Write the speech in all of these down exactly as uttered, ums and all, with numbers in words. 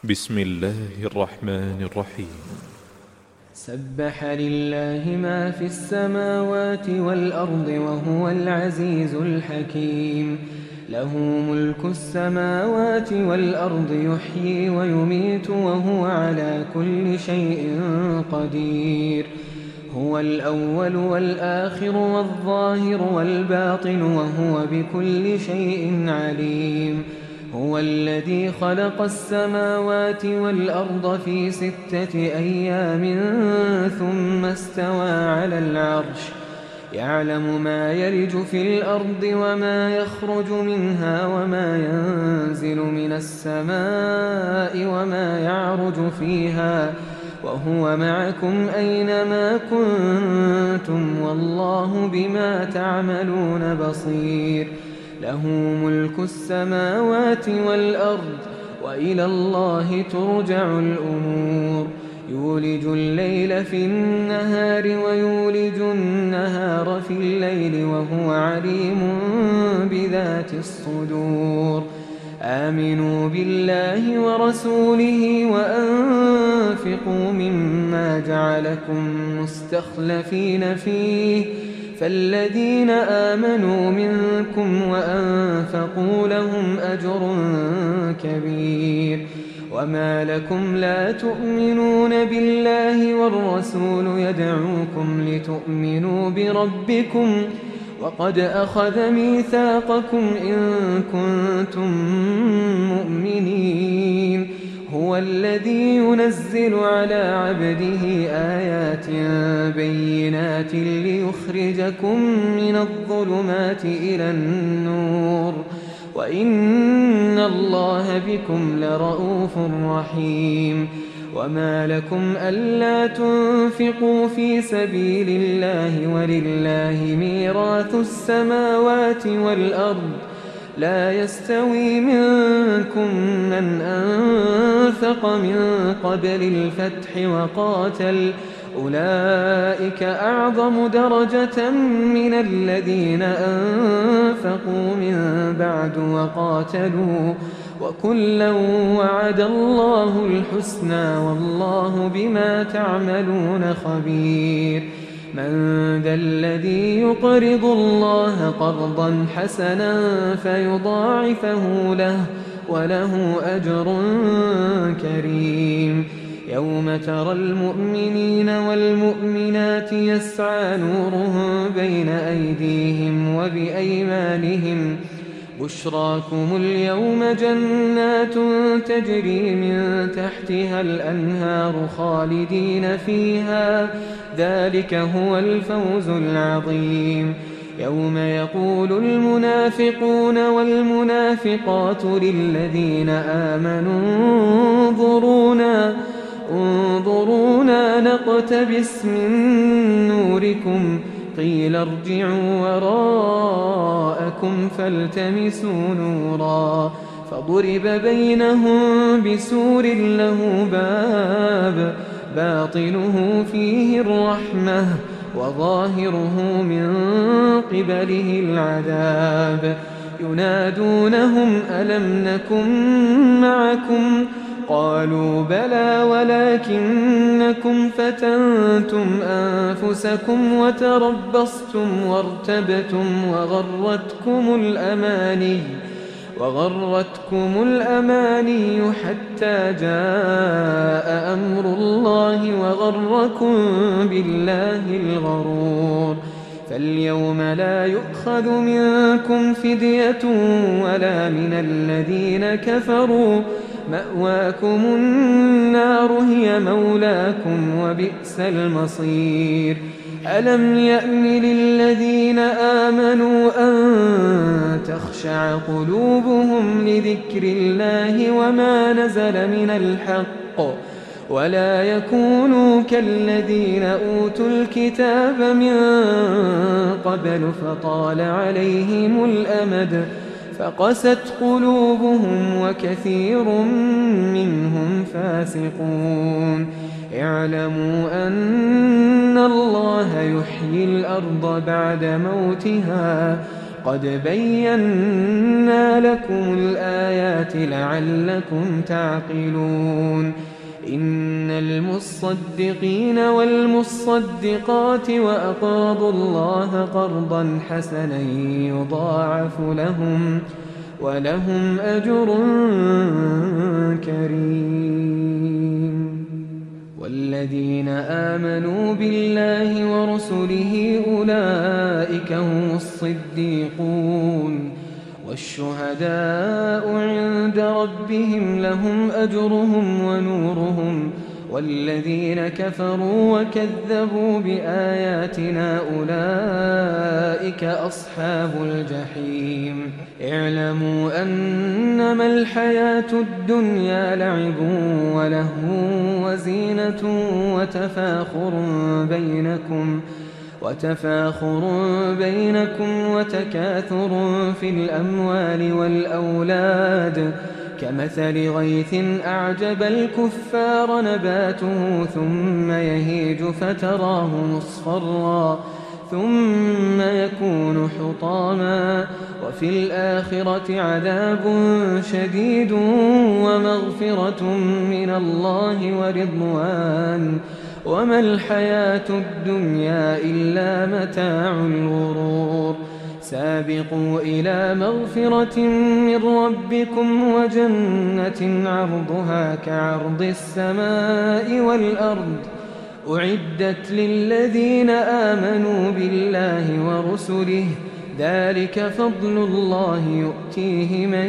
بسم الله الرحمن الرحيم. سبح لله ما في السماوات والأرض وهو العزيز الحكيم. له ملك السماوات والأرض يحيي ويميت وهو على كل شيء قدير. هو الأول والآخر والظاهر والباطن وهو بكل شيء عليم. هو الذي خلق السماوات والأرض في ستة أيام ثم استوى على العرش يعلم ما يلج في الأرض وما يخرج منها وما ينزل من السماء وما يعرج فيها وهو معكم أينما كنتم والله بما تعملون بصير. له ملك السماوات والأرض وإلى الله ترجع الأمور. يولج الليل في النهار ويولج النهار في الليل وهو عليم بذات الصدور. آمنوا بالله ورسوله وأنفقوا مما جعلكم مستخلفين فيه فالذين آمنوا منكم وأنفقوا لهم أجر كبير. وما لكم لا تؤمنون بالله والرسول يدعوكم لتؤمنوا بربكم وقد أخذ ميثاقكم إن كنتم مؤمنين. هو الذي ينزل على عبده آيات بينات ليخرجكم من الظلمات إلى النور وإن الله بكم لرءوف رحيم. وما لكم ألا تنفقوا في سبيل الله ولله ميراث السماوات والأرض لا يستوي منكم من أنفق من قبل الفتح وقاتل أولئك أعظم درجة من الذين أنفقوا من بعد وقاتلوا وكلا وعد الله الحسنى والله بما تعملون خبير. من ذا الذي يقرض الله قرضا حسنا فيضاعفه له وله أجر كريم. يوم ترى المؤمنين والمؤمنات يسعى نورهم بين أيديهم وبأيمانهم بشراكم اليوم جنات تجري من تحتها الأنهار خالدين فيها ذلك هو الفوز العظيم. يوم يقول المنافقون والمنافقات للذين آمنوا انظرونا انظرونا نقتبس من نوركم قيل ارجعوا وراءكم فالتمسوا نورا فضرب بينهم بسور له باب باطنه فيه الرحمة وظاهره من قبله العذاب. ينادونهم ألم نكن معكم قالوا بلى ولكنكم فتنتم أنفسكم وتربصتم وارتبتم وغرتكم الأماني وغرتكم الأماني حتى جاء أمر الله وغركم بالله الغرور. فاليوم لا يؤخذ منكم فدية ولا من الذين كفروا مأواكم النار هي مولاكم وبئس المصير. ألم يأن للذين آمنوا أن تخشع قلوبهم لذكر الله وما نزل من الحق ولا يكونوا كالذين أوتوا الكتاب من قبل فطال عليهم الأمد فقست قلوبهم وكثير منهم فاسقون. اعلموا أن الله يحيي الأرض بعد موتها قد بينا لكم الآيات لعلكم تعقلون إن المصدقين والمصدقات وأقرضوا الله قرضا حسنا يضاعف لهم ولهم أجر كريم والذين آمنوا بالله ورسله أولئك هم الصديقون والشهداء عند ربهم لهم أجرهم ونورهم والذين كفروا وكذبوا بآياتنا أولئك أصحاب الجحيم اعلموا أنما الحياة الدنيا لعب ولهو وزينة وتفاخر بينكم وتفاخر بينكم وتكاثر في الأموال والأولاد كمثل غيث أعجب الكفار نباته ثم يهيج فتراه مصفرا ثم يكون حطاما وفي الآخرة عذاب شديد ومغفرة من الله ورضوان وما الحياة الدنيا إلا متاع الغرور سابقوا إلى مغفرة من ربكم وجنة عرضها كعرض السماء والأرض أعدت للذين آمنوا بالله ورسله ذلك فضل الله يؤتيه من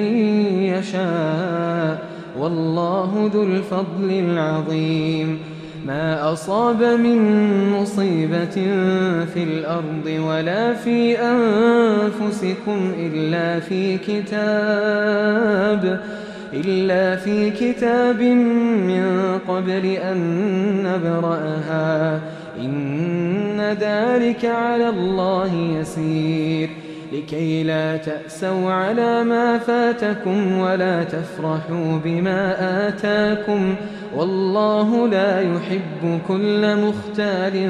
يشاء والله ذو الفضل العظيم ما أصاب من مصيبة في الأرض ولا في أنفسكم إلا في كتاب إلا في كتاب من قبل أن نبرأها إن ذلك على الله يسير لكي لا تأسوا على ما فاتكم ولا تفرحوا بما آتاكم والله لا يحب كل مختال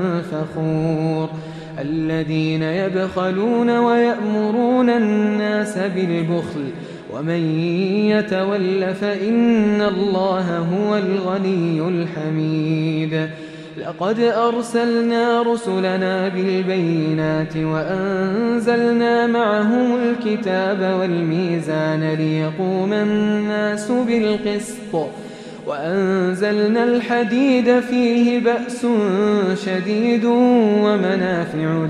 فخور الذين يبخلون ويأمرون الناس بالبخل ومن يتول فإن الله هو الغني الحميد لقد أرسلنا رسلنا بالبينات وأنزلنا معهم الكتاب والميزان ليقوم الناس بالقسط وأنزلنا الحديد فيه بأس شديد ومنافع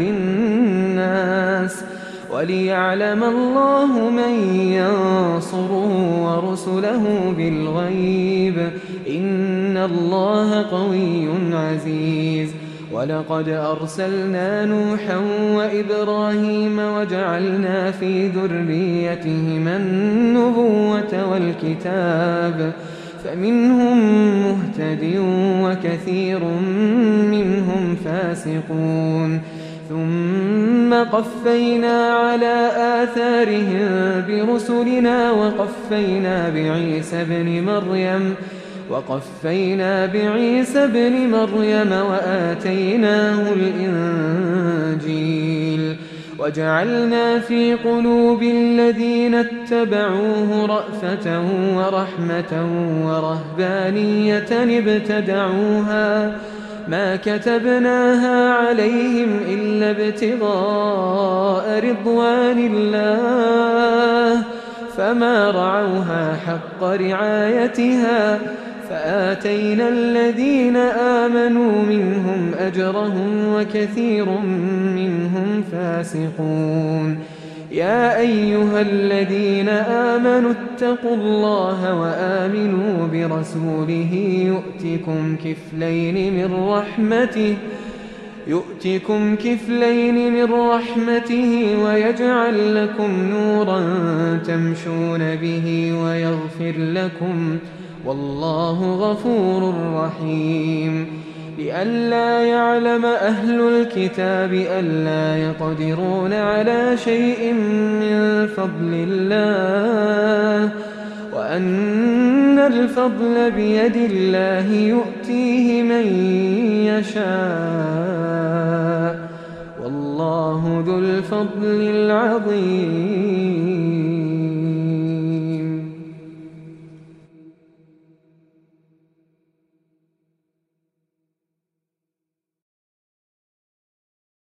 للناس وليعلم الله من ينصره ورسله بالغيب إن الله قوي عزيز ولقد أرسلنا نوحا وإبراهيم وجعلنا في ذريتهما النبوة والكتاب فمنهم مهتد وكثير منهم فاسقون ثم قفينا على آثارهم برسلنا وقفينا بعيسى ابن مريم وقفينا بعيسى ابن مريم وآتيناه الإنجيل وجعلنا في قلوب الذين اتبعوه رأفة ورحمة ورهبانية ابتدعوها ما كتبناها عليهم إلا ابتغاء رضوان الله فما رعوها حق رعايتها فآتينا الذين آمنوا منهم أجرهم وكثير منهم فاسقون يا أيها الذين آمنوا اتقوا الله وآمنوا برسوله يؤتكم كفلين من رحمته يؤتكم كفلين من رحمته ويجعل لكم نورا تمشون به ويغفر لكم والله غفور رحيم لئلا يعلم أهل الكتاب ألا يقدرون على شيء من فضل الله وأن الفضل بيد الله يؤتيه من يشاء والله ذو الفضل العظيم.